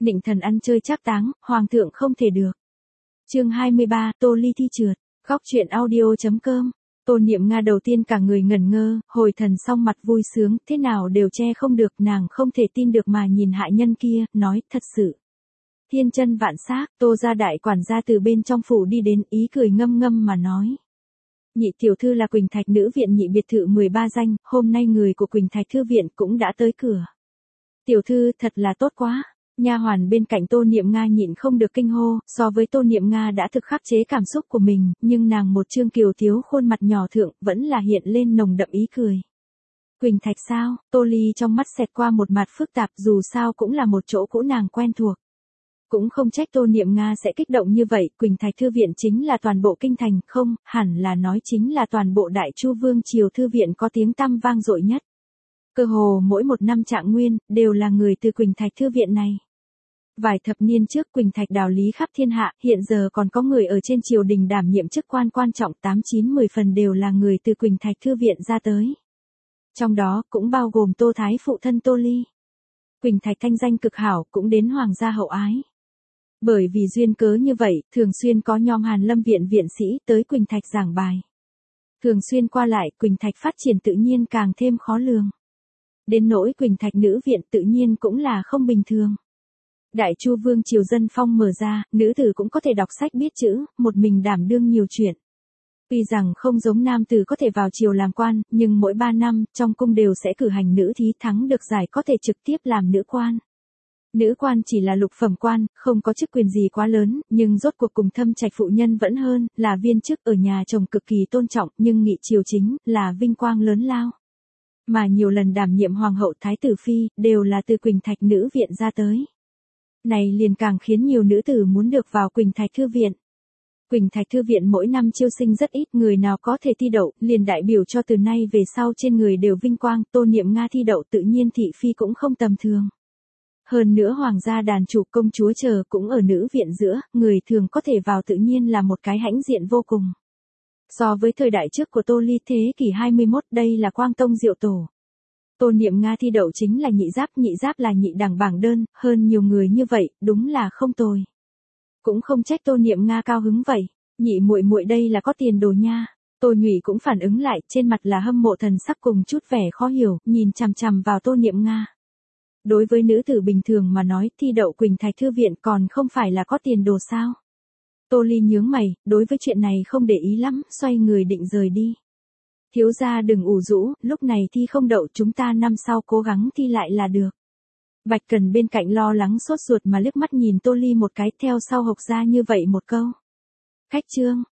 Nịnh thần ăn chơi trác táng, hoàng thượng không thể được. Chương 23, Tô Ly thi trượt. Góc truyện audio.com. Tô Niệm Nga đầu tiên cả người ngẩn ngơ, hồi thần xong mặt vui sướng, thế nào đều che không được, nàng không thể tin được mà nhìn hại nhân kia, nói, thật sự. Thiên chân vạn xác, Tô gia đại quản gia từ bên trong phủ đi đến, ý cười ngâm ngâm mà nói. Nhị tiểu thư là Quỳnh Thạch nữ viện nhị biệt thự 13 danh, hôm nay người của Quỳnh Thạch thư viện cũng đã tới cửa. Tiểu thư thật là tốt quá. Nha hoàn bên cạnh Tô Niệm Nga nhịn không được kinh hô, so với Tô Niệm Nga đã thực khắc chế cảm xúc của mình, nhưng nàng một trương kiều thiếu khuôn mặt nhỏ thượng vẫn là hiện lên nồng đậm ý cười. Quỳnh Thạch sao? Tô Ly trong mắt xẹt qua một mặt phức tạp, dù sao cũng là một chỗ cũ nàng quen thuộc. Cũng không trách Tô Niệm Nga sẽ kích động như vậy, Quỳnh Thạch thư viện chính là toàn bộ kinh thành, không, hẳn là nói chính là toàn bộ Đại Chu Vương triều thư viện có tiếng tăm vang dội nhất. Cơ hồ mỗi một năm Trạng Nguyên, đều là người từ Quỳnh Thạch thư viện này. Vài thập niên trước Quỳnh Thạch đào lý khắp thiên hạ, hiện giờ còn có người ở trên triều đình đảm nhiệm chức quan quan trọng 8-9-10 phần đều là người từ Quỳnh Thạch thư viện ra tới. Trong đó cũng bao gồm Tô Thái phụ thân Tô Ly. Quỳnh Thạch thanh danh cực hảo cũng đến hoàng gia hậu ái. Bởi vì duyên cớ như vậy, thường xuyên có nhóm Hàn Lâm viện viện sĩ tới Quỳnh Thạch giảng bài. Thường xuyên qua lại, Quỳnh Thạch phát triển tự nhiên càng thêm khó lường. Đến nỗi Quỳnh Thạch nữ viện tự nhiên cũng là không bình thường. Đại Chu Vương triều dân phong mở ra, nữ tử cũng có thể đọc sách biết chữ, một mình đảm đương nhiều chuyện. Tuy rằng không giống nam tử có thể vào triều làm quan, nhưng mỗi 3 năm, trong cung đều sẽ cử hành nữ thí thắng được giải có thể trực tiếp làm nữ quan. Nữ quan chỉ là lục phẩm quan, không có chức quyền gì quá lớn, nhưng rốt cuộc cùng thâm trạch phụ nhân vẫn hơn, là viên chức ở nhà chồng cực kỳ tôn trọng, nhưng nghị triều chính, là vinh quang lớn lao. Mà nhiều lần đảm nhiệm hoàng hậu thái tử phi, đều là từ Quỳnh Thạch nữ viện ra tới. Này liền càng khiến nhiều nữ tử muốn được vào Quỳnh Thạch thư viện. Quỳnh Thạch thư viện mỗi năm chiêu sinh rất ít, người nào có thể thi đậu, liền đại biểu cho từ nay về sau trên người đều vinh quang, Tô Niệm Nga thi đậu tự nhiên thị phi cũng không tầm thường. Hơn nữa hoàng gia đàn chủ công chúa chờ cũng ở nữ viện giữa, người thường có thể vào tự nhiên là một cái hãnh diện vô cùng. So với thời đại trước của Tô Ly thế kỷ 21 đây là quang tông diệu tổ. Tô Niệm Nga thi đậu chính là nhị giáp là nhị đẳng bảng đơn, hơn nhiều người như vậy, đúng là không tồi. Cũng không trách Tô Niệm Nga cao hứng vậy, nhị muội muội đây là có tiền đồ nha. Tô Nhụy cũng phản ứng lại, trên mặt là hâm mộ thần sắc cùng chút vẻ khó hiểu, nhìn chằm chằm vào Tô Niệm Nga. Đối với nữ tử bình thường mà nói, thi đậu Quỳnh Thạch thư viện còn không phải là có tiền đồ sao? Tô Ly nhướng mày, đối với chuyện này không để ý lắm, xoay người định rời đi. Thiếu gia đừng ủ rũ, lúc này thi không đậu chúng ta năm sau cố gắng thi lại là được. Bạch Cần bên cạnh lo lắng sốt ruột mà liếc mắt nhìn Tô Ly một cái, theo sau Hộc ra như vậy một câu. Khách trương,